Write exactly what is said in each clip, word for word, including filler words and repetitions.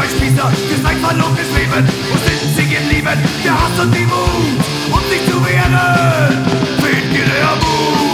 zwei Spießer, für sein verlogenes Leben. Wo sind sie geblieben? Der Hass und die Mut, um sich zu wehren. Fehlt dir der Mut?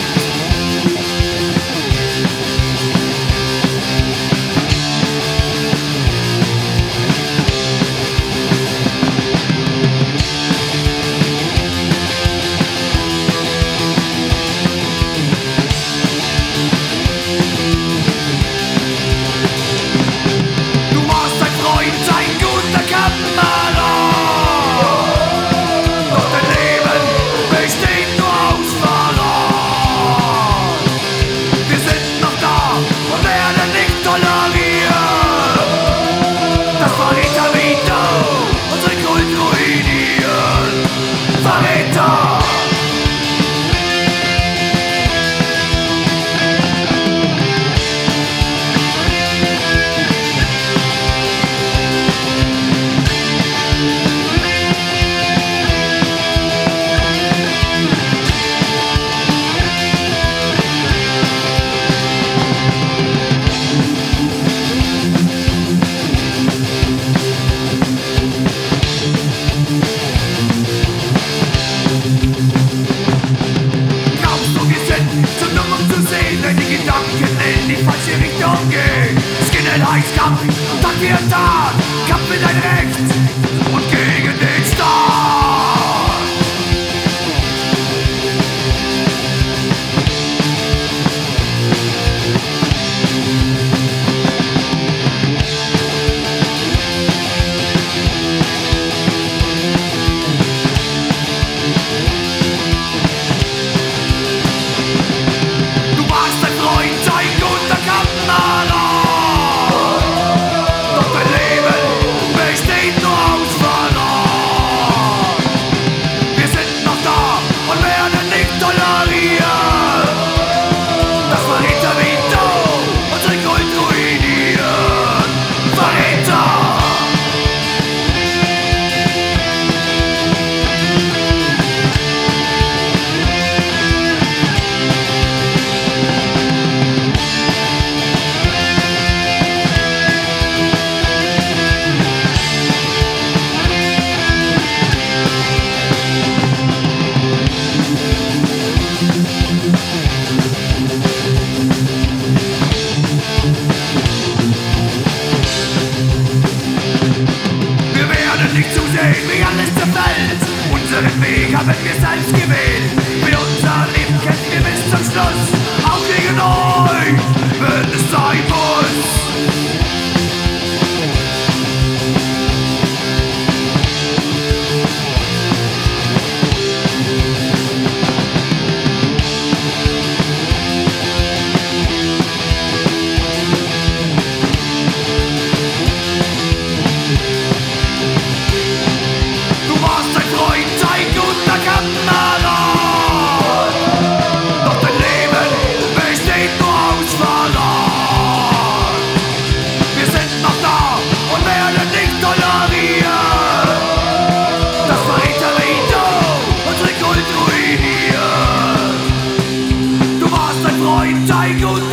Kampf, Tag für Tag, Kampf für dein Recht und gegen den Staat. Du warst ein Freund, ein guter Kamerader. Nicht zusehen, wie alles zerfällt. Unseren Weg haben wir selbst gewählt. Für unser Leben kämpfen wir bis zum Schluss. Auch gegen euch, wenn es sein muss. Freund, sei gut.